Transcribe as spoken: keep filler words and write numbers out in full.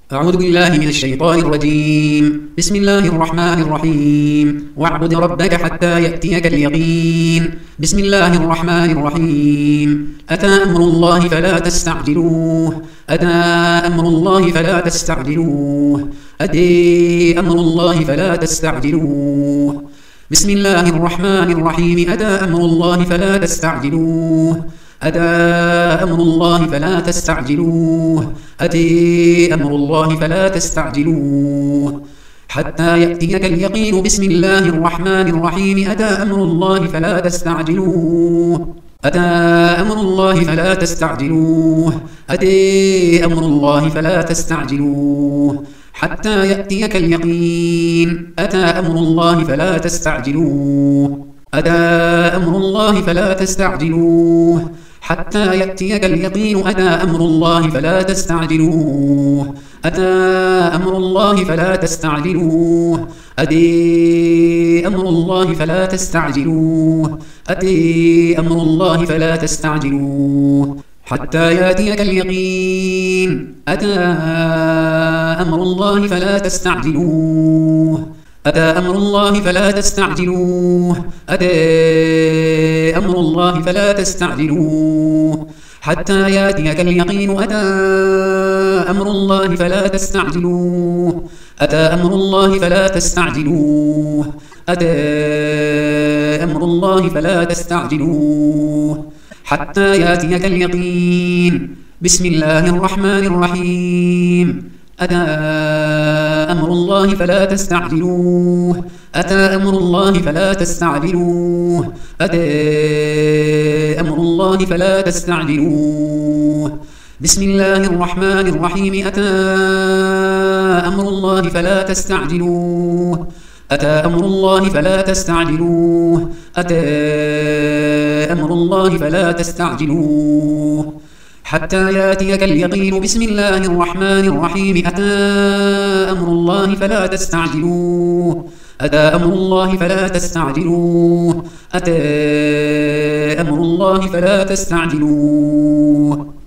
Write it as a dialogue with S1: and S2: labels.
S1: أعوذ بالله من الشيطان الرجيم. بسم الله الرحمن الرحيم. واعبد ربك حتى يأتيك اليقين. بسم الله الرحمن الرحيم. أتى أمر الله فلا تستعجلوه. أتى أمر الله فلا تستعجلوه. أتى أمر الله فلا تستعجلوه. بسم الله الرحمن الرحيم. أتى أمر الله فلا تستعجلوه. أتى أمر الله فلا تستعجلوه. أتى أمر الله فلا تستعجلوه حتى يأتيك اليقين. بسم الله الرحمن الرحيم. أتى أمر الله فلا تستعجلوه. أتى أمر الله فلا تستعجلوه. أتى أمر الله فلا تستعجلوه حتى يأتيك اليقين. أتى أمر الله فلا تستعجلوه. أتى أمر الله فلا تستعجلوه حتى يأتيك اليقين. أتى أمر الله فلا تستعجلوه. أتى أمر الله فلا تستعجلوه. أتى أمر الله فلا تستعجلوه. أتى أمر الله فلا تستعجلوه حتى يأتيك اليقين. أتى أمر الله فلا تستعجلوه. أتى أمر الله فلا تستعجلوه. أتى أمر الله فلا تستعجلوه حتى يأتيك اليقين. أتى أمر الله فلا تستعجلوه. أتى أمر الله فلا تستعجلوه. أتى أمر الله فلا تستعجلوه حتى يأتيك اليقين. بسم الله الرحمن الرحيم. أتى أمر الله فلا تستعجلوه. أتى أمر الله فلا تستعجلوه. أتى أمر الله فلا تستعجلوه. بسم الله الرحمن الرحيم. أتى أمر الله فلا تستعجلوه. أتى أمر الله فلا تستعجلوه. أتى أمر الله فلا تستعجلوه حتى يأتيك اليقين. بسم الله الرحمن الرحيم. أتى أمر الله فلا تستعجلوه. أتى أمر الله فلا تستعجلوه. أتى أمر الله فلا تستعجلوه